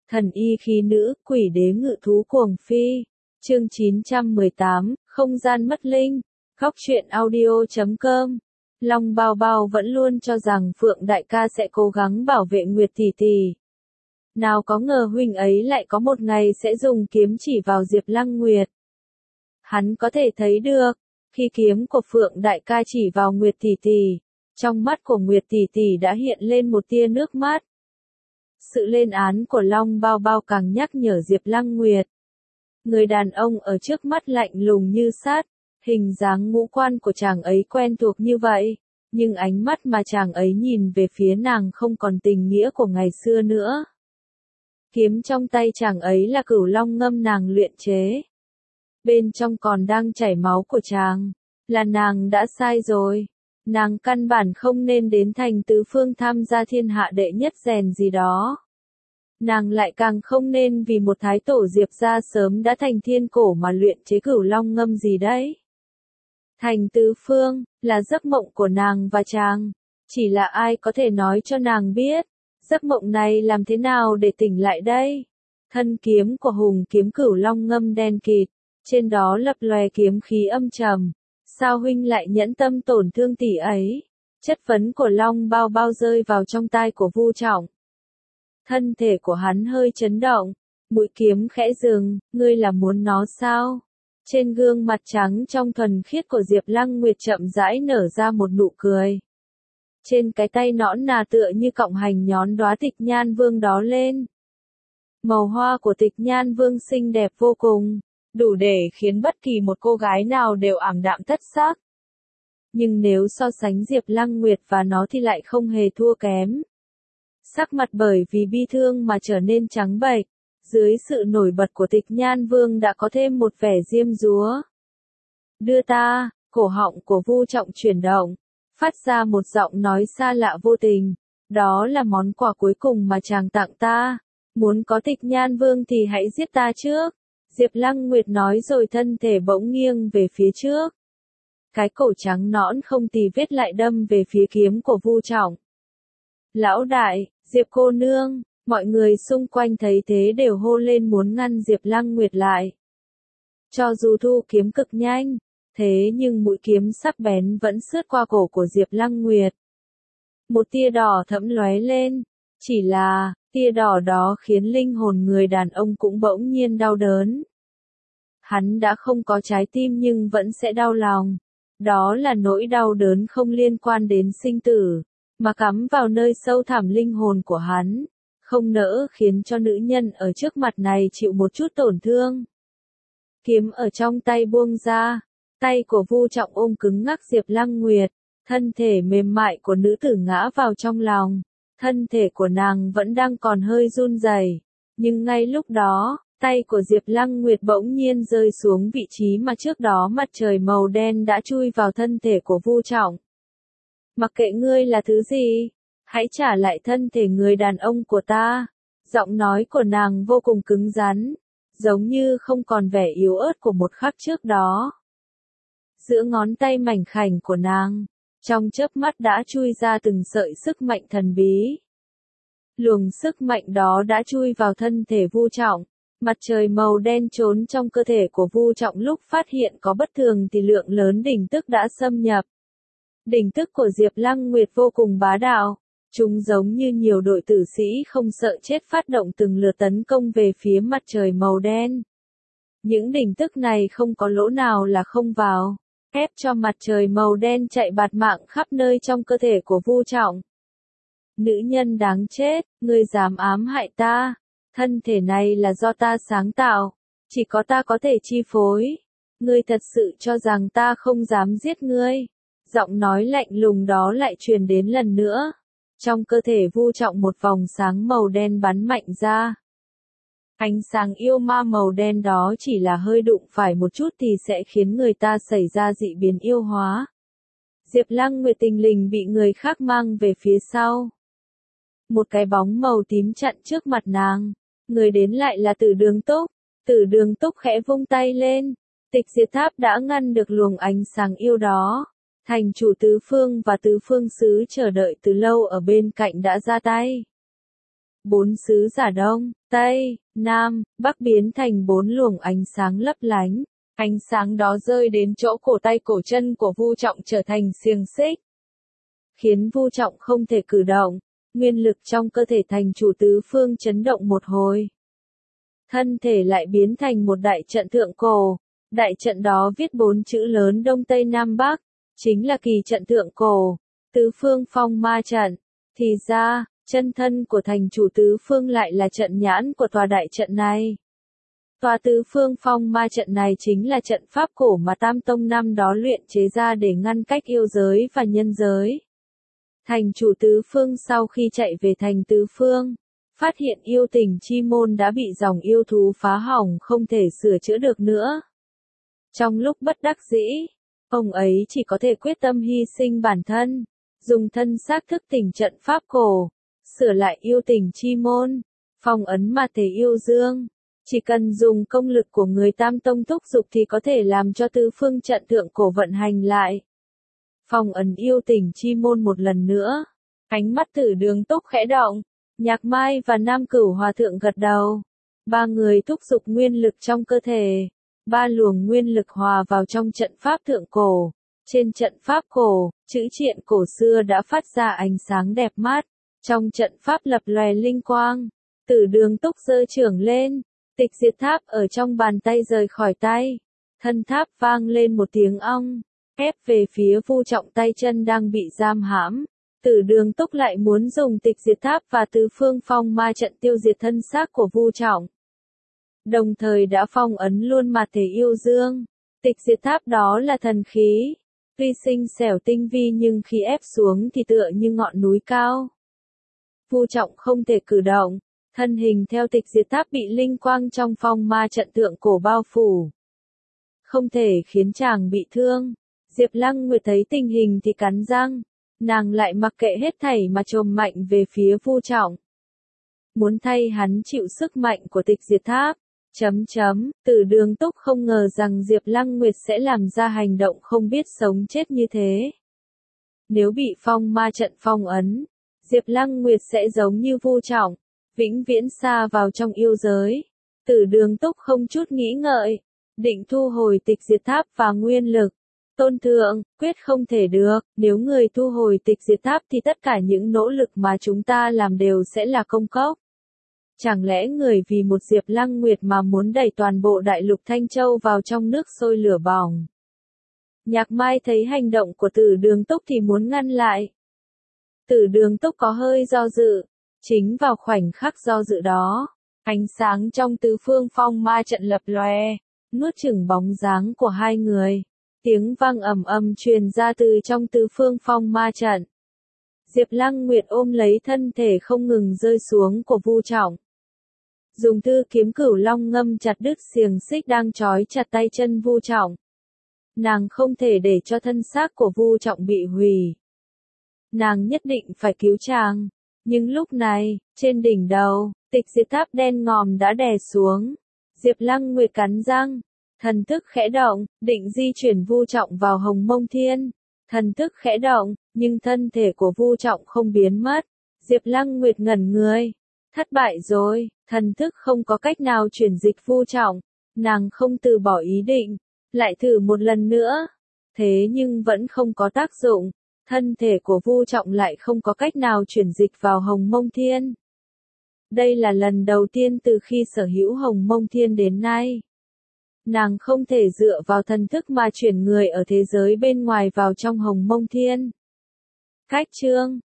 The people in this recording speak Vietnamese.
Thần y khí nữ, quỷ đế ngự thú cuồng phi. Chương 918, không gian mất linh. Góc truyện audio.com. Long Bao Bao vẫn luôn cho rằng Phượng đại ca sẽ cố gắng bảo vệ Nguyệt tỷ tỷ. Nào có ngờ huynh ấy lại có một ngày sẽ dùng kiếm chỉ vào Diệp Lăng Nguyệt. Hắn có thể thấy được, khi kiếm của Phượng đại ca chỉ vào Nguyệt tỷ tỷ, trong mắt của Nguyệt tỷ tỷ đã hiện lên một tia nước mắt. Sự lên án của Long Bao Bao càng nhắc nhở Diệp Lăng Nguyệt. Người đàn ông ở trước mắt lạnh lùng như sắt, hình dáng ngũ quan của chàng ấy quen thuộc như vậy, nhưng ánh mắt mà chàng ấy nhìn về phía nàng không còn tình nghĩa của ngày xưa nữa. Kiếm trong tay chàng ấy là Cửu Long ngâm nàng luyện chế. Bên trong còn đang chảy máu của chàng, là nàng đã sai rồi. Nàng căn bản không nên đến thành tứ phương tham gia thiên hạ đệ nhất rèn gì đó. Nàng lại càng không nên vì một thái tổ Diệp gia sớm đã thành thiên cổ mà luyện chế Cửu Long ngâm gì đấy. Thành tứ phương, là giấc mộng của nàng và chàng. Chỉ là ai có thể nói cho nàng biết, giấc mộng này làm thế nào để tỉnh lại đây? Thân kiếm của hùng kiếm Cửu Long ngâm đen kịt, trên đó lập lòe kiếm khí âm trầm. Sao huynh lại nhẫn tâm tổn thương tỷ ấy? Chất vấn của Long Bao Bao rơi vào trong tai của Vu Trọng. Thân thể của hắn hơi chấn động, mũi kiếm khẽ dừng, ngươi là muốn nó sao? Trên gương mặt trắng trong thuần khiết của Diệp Lăng Nguyệt chậm rãi nở ra một nụ cười. Trên cái tay nõn nà tựa như cọng hành nhón đóa Tịch Nhan Vương đó lên. Màu hoa của Tịch Nhan Vương xinh đẹp vô cùng, đủ để khiến bất kỳ một cô gái nào đều ảm đạm thất sắc. Nhưng nếu so sánh Diệp Lăng Nguyệt và nó thì lại không hề thua kém. Sắc mặt bởi vì bi thương mà trở nên trắng bệch, dưới sự nổi bật của Tịch Nhan Vương đã có thêm một vẻ diêm dúa. Đưa ta, cổ họng của Vu Trọng chuyển động, phát ra một giọng nói xa lạ vô tình, đó là món quà cuối cùng mà chàng tặng ta, muốn có Tịch Nhan Vương thì hãy giết ta trước. Diệp Lăng Nguyệt nói rồi thân thể bỗng nghiêng về phía trước. Cái cổ trắng nõn không tì vết lại đâm về phía kiếm của Vu Trọng. Lão đại, Diệp cô nương, mọi người xung quanh thấy thế đều hô lên muốn ngăn Diệp Lăng Nguyệt lại. Cho dù thu kiếm cực nhanh, thế nhưng mũi kiếm sắc bén vẫn sướt qua cổ của Diệp Lăng Nguyệt. Một tia đỏ thẫm lóe lên, chỉ là, tia đỏ đó khiến linh hồn người đàn ông cũng bỗng nhiên đau đớn. Hắn đã không có trái tim nhưng vẫn sẽ đau lòng. Đó là nỗi đau đớn không liên quan đến sinh tử, mà cắm vào nơi sâu thẳm linh hồn của hắn, không nỡ khiến cho nữ nhân ở trước mặt này chịu một chút tổn thương. Kiếm ở trong tay buông ra, tay của Vu Trọng ôm cứng ngắc Diệp Lăng Nguyệt, thân thể mềm mại của nữ tử ngã vào trong lòng, thân thể của nàng vẫn đang còn hơi run rẩy, nhưng ngay lúc đó, tay của Diệp Lăng Nguyệt bỗng nhiên rơi xuống vị trí mà trước đó mặt trời màu đen đã chui vào thân thể của Vu Trọng. Mặc kệ ngươi là thứ gì, hãy trả lại thân thể người đàn ông của ta. Giọng nói của nàng vô cùng cứng rắn, giống như không còn vẻ yếu ớt của một khắc trước đó. Giữa ngón tay mảnh khảnh của nàng, trong chớp mắt đã chui ra từng sợi sức mạnh thần bí. Luồng sức mạnh đó đã chui vào thân thể Vu Trọng. Mặt trời màu đen trốn trong cơ thể của Vu Trọng lúc phát hiện có bất thường thì lượng lớn đỉnh tức đã xâm nhập. Đỉnh tức của Diệp Lăng Nguyệt vô cùng bá đạo, chúng giống như nhiều đội tử sĩ không sợ chết phát động từng lượt tấn công về phía mặt trời màu đen. Những đỉnh tức này không có lỗ nào là không vào, ép cho mặt trời màu đen chạy bạt mạng khắp nơi trong cơ thể của Vu Trọng. Nữ nhân đáng chết, ngươi dám ám hại ta. Thân thể này là do ta sáng tạo, chỉ có ta có thể chi phối. Ngươi thật sự cho rằng ta không dám giết ngươi. Giọng nói lạnh lùng đó lại truyền đến lần nữa. Trong cơ thể Vu Trọng một vòng sáng màu đen bắn mạnh ra. Ánh sáng yêu ma màu đen đó chỉ là hơi đụng phải một chút thì sẽ khiến người ta xảy ra dị biến yêu hóa. Diệp Lăng Nguyệt tình lình bị người khác mang về phía sau. Một cái bóng màu tím chặn trước mặt nàng. Người đến lại là Tử Đường Túc. Tử Đường Túc khẽ vung tay lên. Tịch Diệt Tháp đã ngăn được luồng ánh sáng yêu đó. Thành chủ tứ phương và tứ phương sứ chờ đợi từ lâu ở bên cạnh đã ra tay. 4 sứ giả Đông, Tây, Nam, Bắc biến thành 4 luồng ánh sáng lấp lánh. Ánh sáng đó rơi đến chỗ cổ tay cổ chân của Vu Trọng trở thành xiềng xích, khiến Vu Trọng không thể cử động. Nguyên lực trong cơ thể thành chủ tứ phương chấn động một hồi. Thân thể lại biến thành một đại trận thượng cổ. Đại trận đó viết 4 chữ lớn Đông Tây Nam Bắc, chính là kỳ trận thượng cổ, tứ phương phong ma trận. Thì ra, chân thân của thành chủ tứ phương lại là trận nhãn của tòa đại trận này. Tòa tứ phương phong ma trận này chính là trận pháp cổ mà Tam Tông năm đó luyện chế ra để ngăn cách yêu giới và nhân giới. Thành chủ tứ phương sau khi chạy về thành tứ phương, phát hiện yêu tình chi môn đã bị dòng yêu thú phá hỏng không thể sửa chữa được nữa. Trong lúc bất đắc dĩ, ông ấy chỉ có thể quyết tâm hy sinh bản thân, dùng thân xác thức tỉnh trận pháp cổ, sửa lại yêu tình chi môn, phong ấn ma thể yêu dương. Chỉ cần dùng công lực của người Tam Tông thúc dục thì có thể làm cho tứ phương trận thượng cổ vận hành lại. Phong ấn yêu tình chi môn một lần nữa. Ánh mắt Tử Đường Túc khẽ động, Nhạc Mai và Nam Cửu Hòa Thượng gật đầu. Ba người thúc dục nguyên lực trong cơ thể. Ba luồng nguyên lực hòa vào trong trận pháp thượng cổ. Trên trận pháp cổ, chữ triện cổ xưa đã phát ra ánh sáng đẹp mắt. Trong trận pháp lập lòe linh quang. Tử Đường Túc giơ trưởng lên. Tịch diệt tháp ở trong bàn tay rời khỏi tay. Thân tháp vang lên một tiếng ong. Ép về phía Vu Trọng tay chân đang bị giam hãm. Tử Đường Túc lại muốn dùng tịch diệt tháp và tứ phương phong ma trận tiêu diệt thân xác của Vu Trọng. Đồng thời đã phong ấn luôn ma thể yêu dương. Tịch diệt tháp đó là thần khí. Tuy xinh xẻo tinh vi nhưng khi ép xuống thì tựa như ngọn núi cao. Vu Trọng không thể cử động. Thân hình theo tịch diệt tháp bị linh quang trong phong ma trận thượng cổ bao phủ. Không thể khiến chàng bị thương. Diệp Lăng Nguyệt thấy tình hình thì cắn răng. Nàng lại mặc kệ hết thảy mà chồm mạnh về phía Vu Trọng. Muốn thay hắn chịu sức mạnh của tịch diệt tháp. Tử Đường Túc không ngờ rằng Diệp Lăng Nguyệt sẽ làm ra hành động không biết sống chết như thế. Nếu bị phong ma trận phong ấn, Diệp Lăng Nguyệt sẽ giống như Vu Trọng, vĩnh viễn xa vào trong yêu giới. Tử Đường Túc không chút nghĩ ngợi, định thu hồi tịch diệt tháp và nguyên lực. Tôn thượng, quyết không thể được, nếu người thu hồi tịch diệt tháp thì tất cả những nỗ lực mà chúng ta làm đều sẽ là công cốc. Chẳng lẽ người vì một Diệp Lăng Nguyệt mà muốn đẩy toàn bộ đại lục Thanh Châu vào trong nước sôi lửa bỏng? Nhạc Mai thấy hành động của Tử Đường Túc thì muốn ngăn lại. Tử Đường Túc có hơi do dự. Chính vào khoảnh khắc do dự đó, ánh sáng trong tứ phương phong ma trận lập lòe, nuốt chửng bóng dáng của hai người. Tiếng vang ầm ầm truyền ra từ trong tứ phương phong ma trận. Diệp Lăng Nguyệt ôm lấy thân thể không ngừng rơi xuống của Vu Trọng. Dùng thư kiếm cửu long ngâm chặt đứt xiềng xích đang trói chặt tay chân Vu Trọng. Nàng không thể để cho thân xác của Vu Trọng bị hủy. Nàng nhất định phải cứu chàng. Nhưng lúc này, trên đỉnh đầu, tịch diệt tháp đen ngòm đã đè xuống. Diệp Lăng Nguyệt cắn răng. Thần thức khẽ động, định di chuyển Vu Trọng vào Hồng Mông Thiên. Thần thức khẽ động, nhưng thân thể của Vu Trọng không biến mất. Diệp Lăng Nguyệt ngẩn người. Thất bại rồi, thần thức không có cách nào chuyển dịch Vu Trọng. Nàng không từ bỏ ý định, lại thử một lần nữa. Thế nhưng vẫn không có tác dụng. Thân thể của Vu Trọng lại không có cách nào chuyển dịch vào Hồng Mông Thiên. Đây là lần đầu tiên từ khi sở hữu Hồng Mông Thiên đến nay. Nàng không thể dựa vào thần thức mà chuyển người ở thế giới bên ngoài vào trong Hồng Mông Thiên. Cách chương